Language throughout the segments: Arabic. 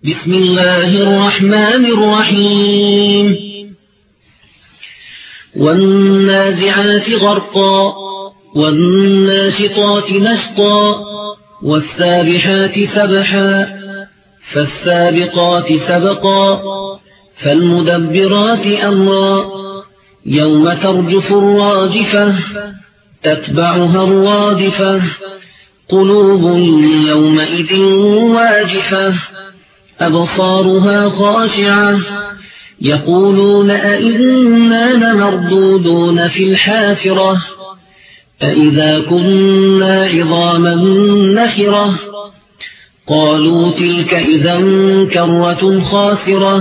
بسم الله الرحمن الرحيم والنازعات غرقا والناشطات نشطا والسابحات سبحا فالسابقات سبقا فالمدبرات أمرا يوم ترجف الراجفة تتبعها الرادفة قلوب يومئذ واجفة أبصارها خاشعة يقولون أئنا لمردودون في الحافرة أئذا كنا عظاما نخرة قالوا تلك إذا كرة خاسرة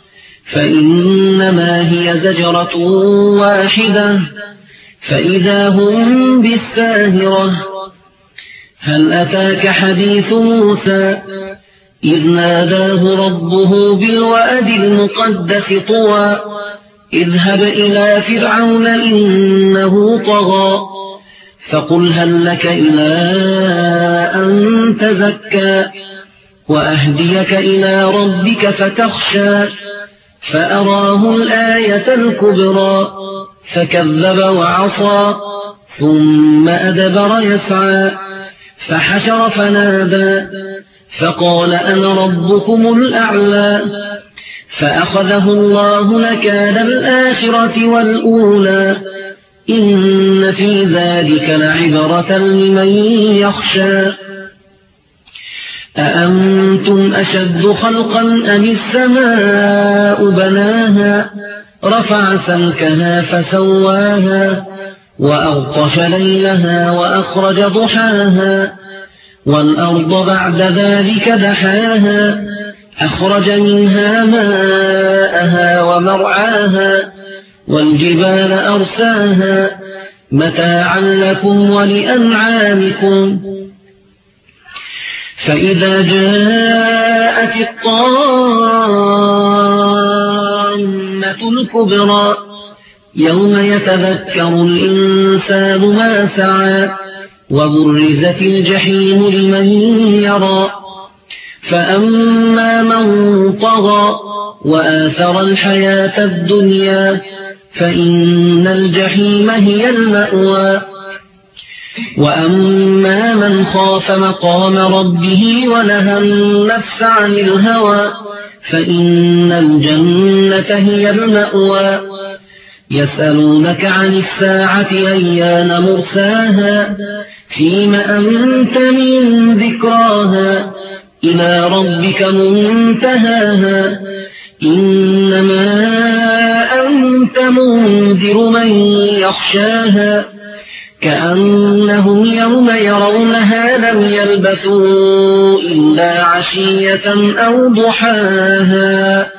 فإنما هي زجرة واحدة فإذا هم بالساهرة هل أتاك حديث موسى إذ ناداه ربه بالواد المقدس طوى اذهب إلى فرعون إنه طغى فقل هل لك إلى أن تزكى وأهديك إلى ربك فتخشى فأراه الآية الكبرى فكذب وعصى ثم أدبر يسعى فحشر فنادى فقال أنا ربكم الأعلى فأخذه الله نكال الآخرة والأولى إن في ذلك لعبرة لمن يخشى أأنتم أشد خلقا أم السماء بناها رفع سمكها فسواها وأغطش ليلها وأخرج ضحاها والأرض بعد ذلك دحاها أخرج منها ماءها ومرعاها والجبال أرساها متاعا لكم ولأنعامكم فإذا جاءت الطامة الكبرى يوم يتذكر الإنسان ما سعى وبرزت الجحيم لمن يرى فأما من طغى وآثر الحياة الدنيا فإن الجحيم هي المأوى وأما من خاف مقام ربه ونهى النفس عن الهوى فإن الجنة هي المأوى يسألونك عن الساعة أيان مرساها فيم أنت من ذكراها إلى ربك منتهاها إنما أنت منذر من يخشاها كأنهم يوم يرونها لم يلبثوا إلا عشية أو ضحاها